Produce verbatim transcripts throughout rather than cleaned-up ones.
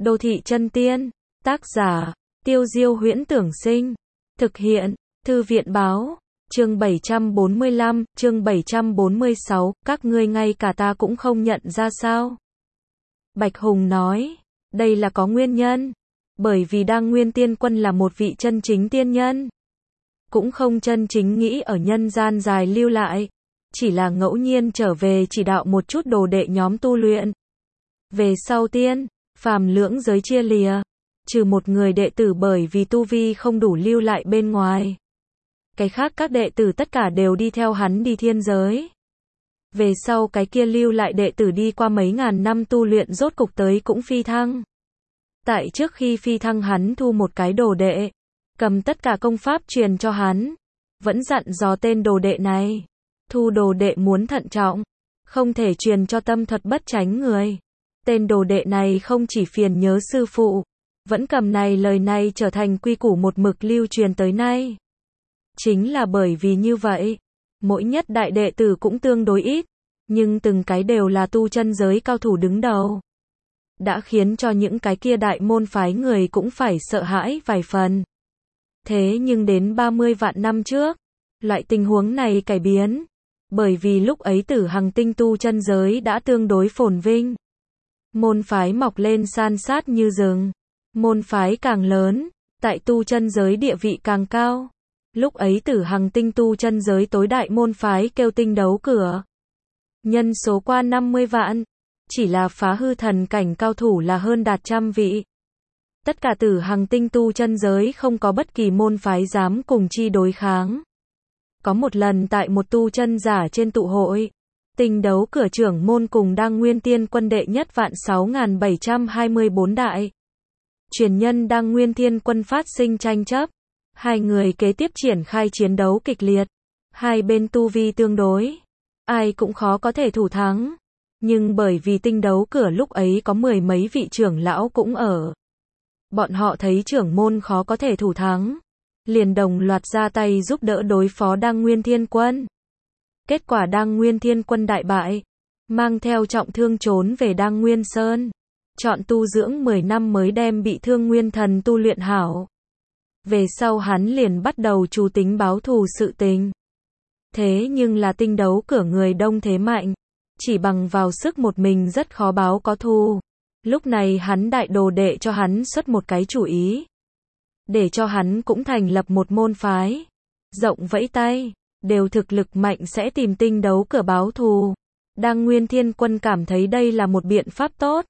Đô thị chân tiên, tác giả, Tiêu Diêu Huyễn Tưởng Sinh, thực hiện, Thư viện báo, chương bảy trăm bốn mươi lăm, chương bảy trăm bốn mươi sáu, các ngươi ngay cả ta cũng không nhận ra sao? Bạch Hùng nói, đây là có nguyên nhân, bởi vì Đăng Nguyên Tiên Quân là một vị chân chính tiên nhân, cũng không chân chính nghĩ ở nhân gian dài lưu lại, chỉ là ngẫu nhiên trở về chỉ đạo một chút đồ đệ nhóm tu luyện. Về sau tiên, phàm lưỡng giới chia lìa, trừ một người đệ tử bởi vì tu vi không đủ lưu lại bên ngoài. Cái khác các đệ tử tất cả đều đi theo hắn đi thiên giới. Về sau cái kia lưu lại đệ tử đi qua mấy ngàn năm tu luyện rốt cục tới cũng phi thăng. Tại trước khi phi thăng hắn thu một cái đồ đệ, cầm tất cả công pháp truyền cho hắn, vẫn dặn dò tên đồ đệ này, thu đồ đệ muốn thận trọng, không thể truyền cho tâm thuật bất tránh người. Tên đồ đệ này không chỉ phiền nhớ sư phụ, vẫn cầm này lời này trở thành quy củ một mực lưu truyền tới nay. Chính là bởi vì như vậy, mỗi nhất đại đệ tử cũng tương đối ít, nhưng từng cái đều là tu chân giới cao thủ đứng đầu. Đã khiến cho những cái kia đại môn phái người cũng phải sợ hãi vài phần. Thế nhưng đến ba mươi vạn năm trước, loại tình huống này cải biến, bởi vì lúc ấy Tử Hằng tinh tu chân giới đã tương đối phồn vinh. Môn phái mọc lên san sát như rừng, môn phái càng lớn, tại tu chân giới địa vị càng cao. Lúc ấy Tử Hằng tinh tu chân giới tối đại môn phái kêu Tinh Đấu Cửa. Nhân số qua năm mươi vạn, chỉ là phá hư thần cảnh cao thủ là hơn đạt trăm vị. Tất cả Tử Hằng tinh tu chân giới không có bất kỳ môn phái dám cùng chi đối kháng. Có một lần tại một tu chân giả trên tụ hội, Tinh Đấu Cửa trưởng môn cùng Đăng Nguyên Tiên Quân đệ nhất vạn sáu nghìn bảy trăm hai mươi bốn đại. Truyền nhân Đăng Nguyên Tiên Quân phát sinh tranh chấp. Hai người kế tiếp triển khai chiến đấu kịch liệt. Hai bên tu vi tương đối, ai cũng khó có thể thủ thắng. Nhưng bởi vì Tinh Đấu Cửa lúc ấy có mười mấy vị trưởng lão cũng ở. Bọn họ thấy trưởng môn khó có thể thủ thắng, liền đồng loạt ra tay giúp đỡ đối phó Đăng Nguyên Thiên Quân. Kết quả Đăng Nguyên Thiên Quân đại bại, mang theo trọng thương trốn về Đăng Nguyên Sơn. Chọn tu dưỡng mười năm mới đem bị thương nguyên thần tu luyện hảo. Về sau hắn liền bắt đầu chủ tính báo thù sự tình. Thế nhưng là Tinh Đấu Cửa người đông thế mạnh, chỉ bằng vào sức một mình rất khó báo có thù. Lúc này hắn đại đồ đệ cho hắn xuất một cái chủ ý, để cho hắn cũng thành lập một môn phái, rộng vẫy tay, đều thực lực mạnh sẽ tìm Tinh Đấu Cửa báo thù. Đăng Nguyên Thiên Quân cảm thấy đây là một biện pháp tốt,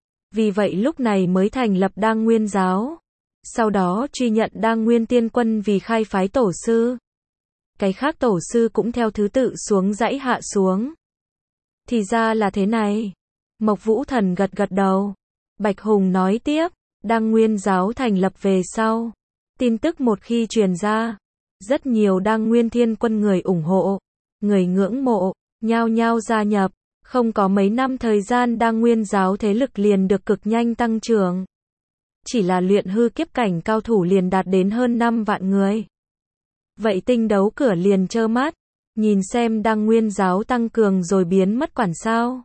vì vậy lúc này mới thành lập Đăng Nguyên Giáo. Sau đó truy nhận Đăng Nguyên Tiên Quân vì khai phái tổ sư. Cái khác tổ sư cũng theo thứ tự xuống dãy hạ xuống. Thì ra là thế này. Mộc Vũ Thần gật gật đầu. Bạch Hùng nói tiếp, Đăng Nguyên Giáo thành lập về sau. Tin tức một khi truyền ra, rất nhiều Đăng Nguyên Thiên Quân người ủng hộ, người ngưỡng mộ, nhao nhao gia nhập. Không có mấy năm thời gian Đăng Nguyên Giáo thế lực liền được cực nhanh tăng trưởng. Chỉ là luyện hư kiếp cảnh cao thủ liền đạt đến hơn năm vạn người. Vậy Tinh Đấu Cửa liền trơ mắt, nhìn xem Đăng Nguyên Giáo tăng cường rồi biến mất quản sao?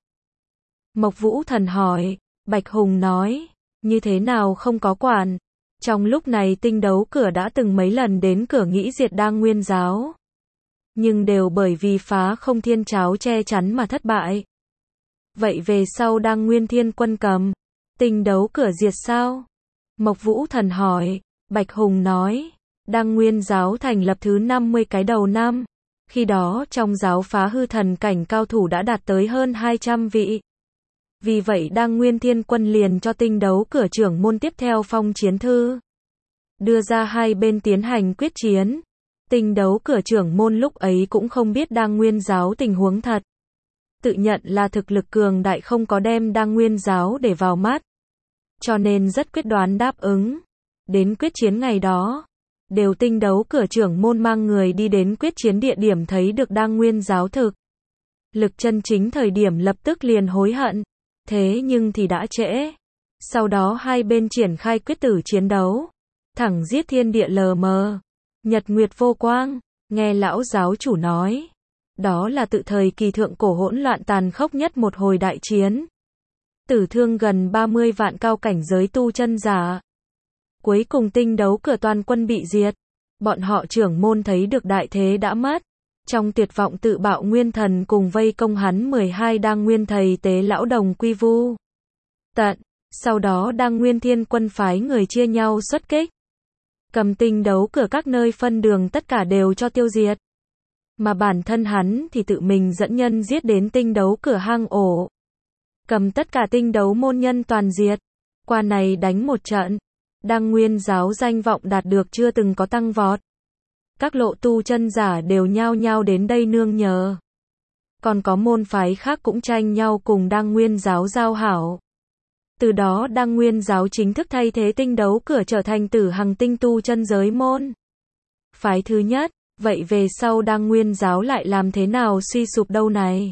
Mộc Vũ Thần hỏi. Bạch Hùng nói, như thế nào không có quản? Trong lúc này Tinh Đấu Cửa đã từng mấy lần đến cửa nghĩ diệt Đăng Nguyên Giáo, nhưng đều bởi vì phá không thiên cháo che chắn mà thất bại. Vậy về sau Đăng Nguyên Thiên Quân cầm Tinh Đấu Cửa diệt sao? Mộc Vũ Thần hỏi. Bạch Hùng nói, Đăng Nguyên Giáo thành lập thứ năm mươi cái đầu năm. Khi đó trong giáo phá hư thần cảnh cao thủ đã đạt tới hơn hai trăm vị. Vì vậy Đăng Nguyên Thiên Quân liền cho Tinh Đấu Cửa trưởng môn tiếp theo phong chiến thư, đưa ra hai bên tiến hành quyết chiến. Tinh Đấu Cửa trưởng môn lúc ấy cũng không biết Đăng Nguyên Giáo tình huống thật, tự nhận là thực lực cường đại không có đem Đăng Nguyên Giáo để vào mắt, cho nên rất quyết đoán đáp ứng. Đến quyết chiến ngày đó, đều Tinh Đấu Cửa trưởng môn mang người đi đến quyết chiến địa điểm thấy được Đăng Nguyên Giáo thực lực chân chính thời điểm lập tức liền hối hận. Thế nhưng thì đã trễ. Sau đó hai bên triển khai quyết tử chiến đấu, thẳng giết thiên địa lờ mờ, nhật nguyệt vô quang. Nghe lão giáo chủ nói, đó là tự thời kỳ thượng cổ hỗn loạn tàn khốc nhất một hồi đại chiến. tử thương gần ba mươi vạn cao cảnh giới tu chân giả. Cuối cùng tinh đấu cửa toàn quân bị diệt. Bọn họ trưởng môn thấy được đại thế đã mất. Trong tuyệt vọng tự bạo nguyên thần cùng vây công hắn mười hai đang nguyên thầy tế lão đồng quy vu tận. Sau đó đang nguyên thiên quân phái người chia nhau xuất kích. Cầm tinh đấu cửa các nơi phân đường tất cả đều cho tiêu diệt. Mà bản thân hắn thì tự mình dẫn nhân giết đến tinh đấu cửa hang ổ. Cầm tất cả tinh đấu môn nhân toàn diệt. Qua này đánh một trận. Đăng nguyên giáo danh vọng đạt được chưa từng có tăng vọt. Các lộ tu chân giả đều nhao nhao đến đây nương nhờ. Còn có môn phái khác cũng tranh nhau cùng Đăng nguyên giáo giao hảo. Từ đó Đăng nguyên giáo chính thức thay thế tinh đấu cửa trở thành Tử Hằng tinh tu chân giới môn phái thứ nhất. Vậy về sau Đăng nguyên giáo lại làm thế nào suy sụp đâu này?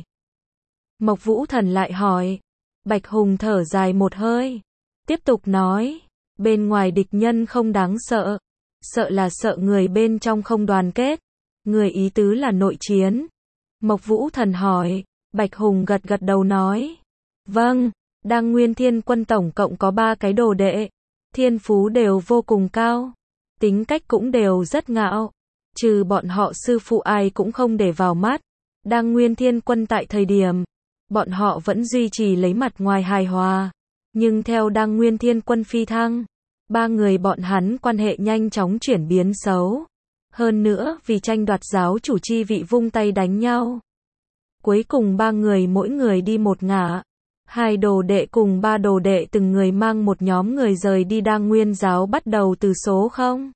Mộc Vũ Thần lại hỏi. Bạch Hùng thở dài một hơi. Tiếp tục nói. Bên ngoài địch nhân không đáng sợ. Sợ là sợ người bên trong không đoàn kết. Người ý tứ là nội chiến. Mộc Vũ Thần hỏi. Bạch Hùng gật gật đầu nói. Vâng, Đăng nguyên thiên quân tổng cộng có ba cái đồ đệ. Thiên phú đều vô cùng cao. Tính cách cũng đều rất ngạo. Trừ bọn họ sư phụ ai cũng không để vào mắt. Đăng nguyên thiên quân tại thời điểm. Bọn họ vẫn duy trì lấy mặt ngoài hài hòa. Nhưng theo Đăng nguyên thiên quân phi thăng. Ba người bọn hắn quan hệ nhanh chóng chuyển biến xấu. Hơn nữa vì tranh đoạt giáo chủ chi vị vung tay đánh nhau. Cuối cùng ba người mỗi người đi một ngả. Hai đồ đệ cùng ba đồ đệ từng người mang một nhóm người rời đi Đăng nguyên giáo bắt đầu từ số không.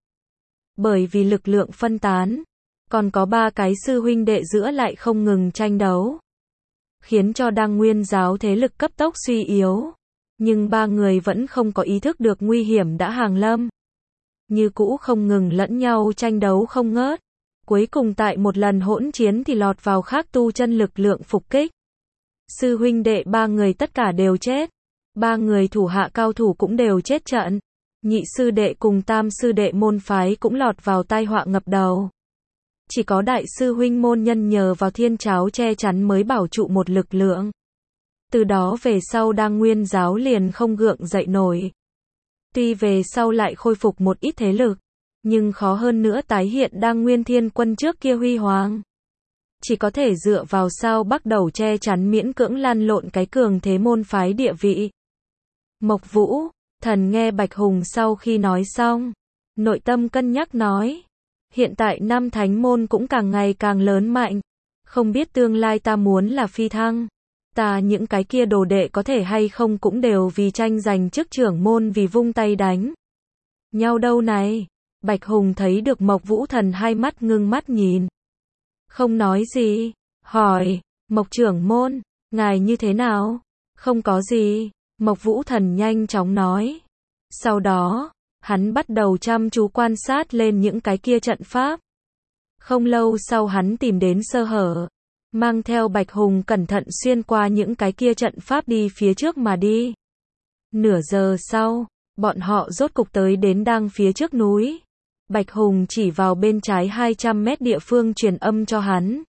Bởi vì lực lượng phân tán. Còn có ba cái sư huynh đệ giữa lại không ngừng tranh đấu. Khiến cho Đăng nguyên giáo thế lực cấp tốc suy yếu. Nhưng ba người vẫn không có ý thức được nguy hiểm đã hàng lâm. Như cũ không ngừng lẫn nhau tranh đấu không ngớt. Cuối cùng tại một lần hỗn chiến thì lọt vào khác tu chân lực lượng phục kích. Sư huynh đệ ba người tất cả đều chết. Ba người thủ hạ cao thủ cũng đều chết trận. Nhị sư đệ cùng tam sư đệ môn phái cũng lọt vào tai họa ngập đầu. Chỉ có đại sư huynh môn nhân nhờ vào thiên cháo che chắn mới bảo trụ một lực lượng. Từ đó về sau Đăng nguyên giáo liền không gượng dậy nổi. Tuy về sau lại khôi phục một ít thế lực, nhưng khó hơn nữa tái hiện Đăng nguyên thiên quân trước kia huy hoàng. Chỉ có thể dựa vào sao bắt đầu che chắn miễn cưỡng lăn lộn cái cường thế môn phái địa vị. Mộc Vũ Thần nghe Bạch Hùng sau khi nói xong, nội tâm cân nhắc nói. Hiện tại năm thánh môn cũng càng ngày càng lớn mạnh. Không biết tương lai ta muốn là phi thăng. Ta những cái kia đồ đệ có thể hay không cũng đều vì tranh giành chức trưởng môn vì vung tay đánh nhau đâu này. Bạch Hùng thấy được Mộc Vũ Thần hai mắt ngưng mắt nhìn. Không nói gì. Hỏi. Mộc trưởng môn. Ngài như thế nào? Không có gì. Mộc Vũ Thần nhanh chóng nói. Sau đó, hắn bắt đầu chăm chú quan sát lên những cái kia trận pháp. Không lâu sau hắn tìm đến sơ hở. Mang theo Bạch Hùng cẩn thận xuyên qua những cái kia trận pháp đi phía trước mà đi. Nửa giờ sau, bọn họ rốt cục tới đến đang phía trước núi. Bạch Hùng chỉ vào bên trái hai trăm mét địa phương truyền âm cho hắn.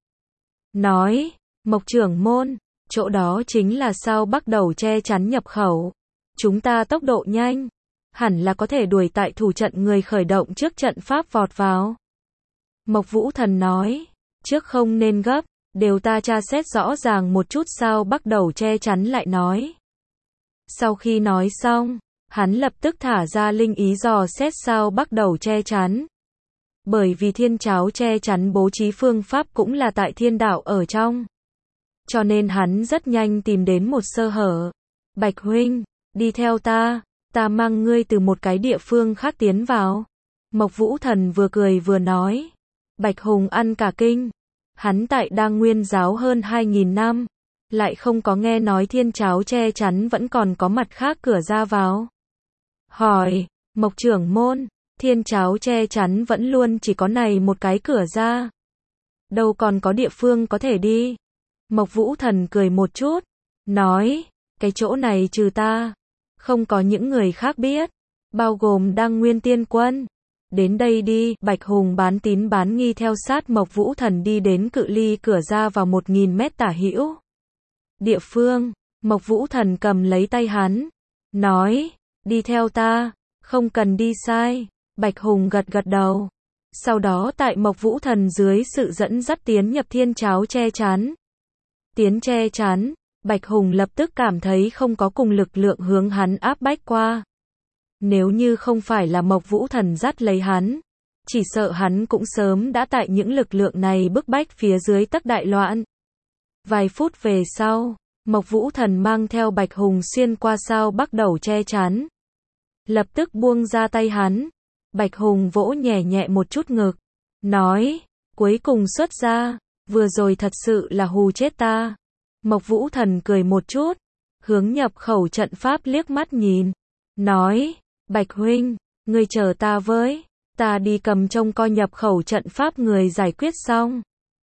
Nói, Mộc trưởng môn, chỗ đó chính là sao bắt đầu che chắn nhập khẩu. Chúng ta tốc độ nhanh, hẳn là có thể đuổi tại thủ trận người khởi động trước trận pháp vọt vào. Mộc Vũ Thần nói, trước không nên gấp, đều ta tra xét rõ ràng một chút sao bắt đầu che chắn lại nói. Sau khi nói xong, hắn lập tức thả ra linh ý dò xét sao bắt đầu che chắn. Bởi vì thiên cháo che chắn bố trí phương pháp cũng là tại thiên đạo ở trong. Cho nên hắn rất nhanh tìm đến một sơ hở. Bạch huynh, đi theo ta, ta mang ngươi từ một cái địa phương khác tiến vào. Mộc Vũ Thần vừa cười vừa nói. Bạch Hùng ăn cả kinh. Hắn tại Đăng nguyên giáo hơn hai nghìn năm. Lại không có nghe nói thiên cháo che chắn vẫn còn có mặt khác cửa ra vào. Hỏi, Mộc trưởng môn, thiên cháo che chắn vẫn luôn chỉ có này một cái cửa ra. Đâu còn có địa phương có thể đi. Mộc Vũ Thần cười một chút. Nói, cái chỗ này trừ ta. Không có những người khác biết. Bao gồm Đăng nguyên tiên quân. Đến đây đi, Bạch Hùng bán tín bán nghi theo sát Mộc Vũ Thần đi đến cự ly cửa ra vào một nghìn mét tả hữu. Địa phương, Mộc Vũ Thần cầm lấy tay hắn, nói, đi theo ta, không cần đi sai. Bạch Hùng gật gật đầu. Sau đó tại Mộc Vũ Thần dưới sự dẫn dắt tiến nhập thiên tráo che chắn. Tiến che chắn, Bạch Hùng lập tức cảm thấy không có cùng lực lượng hướng hắn áp bách qua. Nếu như không phải là Mộc Vũ Thần dắt lấy hắn, chỉ sợ hắn cũng sớm đã tại những lực lượng này bức bách phía dưới tất đại loạn. Vài phút về sau, Mộc Vũ Thần mang theo Bạch Hùng xuyên qua sao bắt đầu che chắn. Lập tức buông ra tay hắn. Bạch Hùng vỗ nhẹ nhẹ một chút ngực, nói, cuối cùng xuất ra, vừa rồi thật sự là hù chết ta. Mộc Vũ Thần cười một chút, hướng nhập khẩu trận pháp liếc mắt nhìn, nói, Bạch huynh, ngươi chờ ta với, ta đi cầm trông coi nhập khẩu trận pháp người giải quyết xong.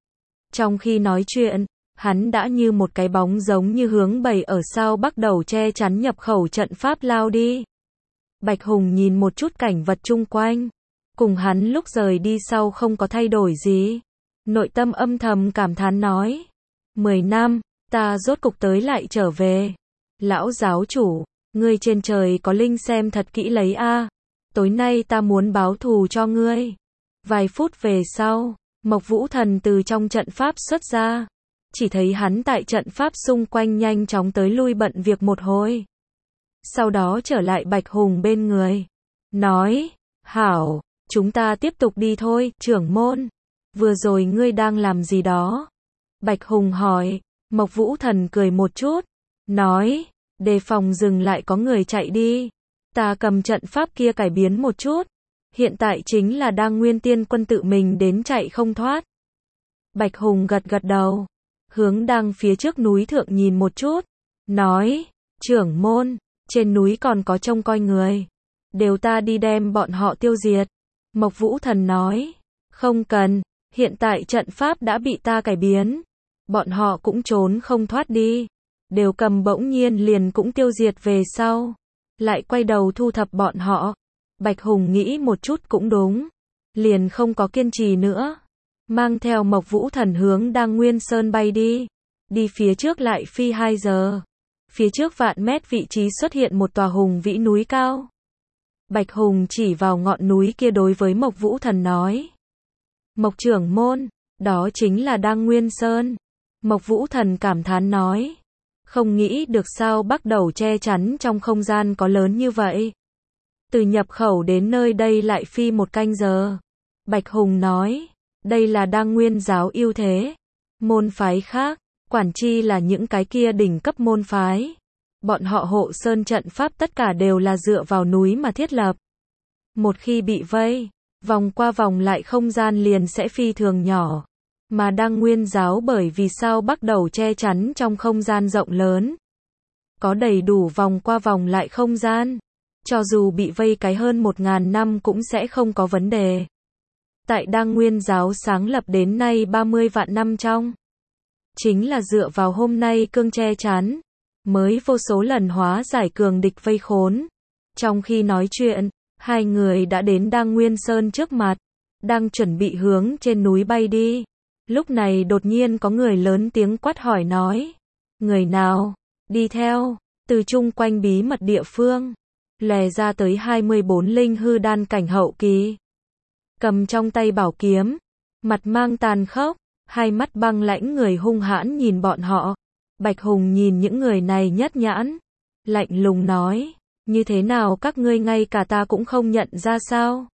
Trong khi nói chuyện, hắn đã như một cái bóng giống như hướng bầy ở sau bắt đầu che chắn nhập khẩu trận pháp lao đi. Bạch Hùng nhìn một chút cảnh vật chung quanh, cùng hắn lúc rời đi sau không có thay đổi gì. Nội tâm âm thầm cảm thán nói, mười năm, ta rốt cục tới lại trở về. Lão giáo chủ, ngươi trên trời có linh xem thật kỹ lấy a. Tối nay ta muốn báo thù cho ngươi. Vài phút về sau, Mộc Vũ Thần từ trong trận pháp xuất ra. Chỉ thấy hắn tại trận pháp xung quanh nhanh chóng tới lui bận việc một hồi. Sau đó trở lại Bạch Hùng bên người. Nói, hảo, chúng ta tiếp tục đi thôi, trưởng môn. Vừa rồi ngươi đang làm gì đó? Bạch Hùng hỏi. Mộc Vũ Thần cười một chút. Nói, đề phòng dừng lại có người chạy đi. Ta cầm trận pháp kia cải biến một chút. Hiện tại chính là đang nguyên tiên quân tự mình đến chạy không thoát. Bạch Hùng gật gật đầu. Hướng đang phía trước núi thượng nhìn một chút. Nói, trưởng môn, trên núi còn có trông coi người. Đều ta đi đem bọn họ tiêu diệt. Mộc Vũ Thần nói, không cần, hiện tại trận pháp đã bị ta cải biến. Bọn họ cũng trốn không thoát đi. Đều cầm bỗng nhiên liền cũng tiêu diệt về sau. Lại quay đầu thu thập bọn họ. Bạch Hùng nghĩ một chút cũng đúng. Liền không có kiên trì nữa. Mang theo Mộc Vũ Thần hướng Đăng Nguyên Sơn bay đi. Đi phía trước lại phi hai giờ. Phía trước vạn mét vị trí xuất hiện một tòa hùng vĩ núi cao. Bạch Hùng chỉ vào ngọn núi kia đối với Mộc Vũ Thần nói. Mộc trưởng môn, đó chính là Đăng Nguyên Sơn. Mộc Vũ Thần cảm thán nói. Không nghĩ được sao bắt đầu che chắn trong không gian có lớn như vậy. Từ nhập khẩu đến nơi đây lại phi một canh giờ. Bạch Hùng nói. Đây là Đăng Nguyên giáo ưu thế. Môn phái khác, quản chi là những cái kia đỉnh cấp môn phái. Bọn họ hộ sơn trận pháp tất cả đều là dựa vào núi mà thiết lập. Một khi bị vây, vòng qua vòng lại không gian liền sẽ phi thường nhỏ. Mà Đăng Nguyên giáo bởi vì sao bắt đầu che chắn trong không gian rộng lớn. Có đầy đủ vòng qua vòng lại không gian. Cho dù bị vây cái hơn một ngàn năm cũng sẽ không có vấn đề. Tại Đăng Nguyên giáo sáng lập đến nay ba mươi vạn năm trong. Chính là dựa vào hôm nay cương che chắn. Mới vô số lần hóa giải cường địch vây khốn. Trong khi nói chuyện, hai người đã đến Đăng Nguyên Sơn trước mặt. Đang chuẩn bị hướng trên núi bay đi. Lúc này đột nhiên có người lớn tiếng quát hỏi nói. Người nào? Đi theo. Từ chung quanh bí mật địa phương. Lè ra tới hai mươi bốn linh hư đan cảnh hậu kỳ. Cầm trong tay bảo kiếm. Mặt mang tàn khốc. Hai mắt băng lãnh người hung hãn nhìn bọn họ. Bạch Hùng nhìn những người này nhất nhãn. Lạnh lùng nói. Như thế nào các ngươi ngay cả ta cũng không nhận ra sao?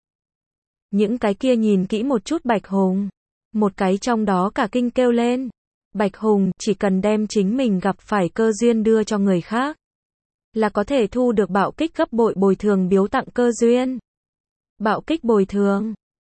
Những cái kia nhìn kỹ một chút Bạch Hùng. Một cái trong đó cả kinh kêu lên. Bạch Hùng chỉ cần đem chính mình gặp phải cơ duyên đưa cho người khác. Là có thể thu được bạo kích gấp bội bồi thường biếu tặng cơ duyên. Bạo kích bồi thường.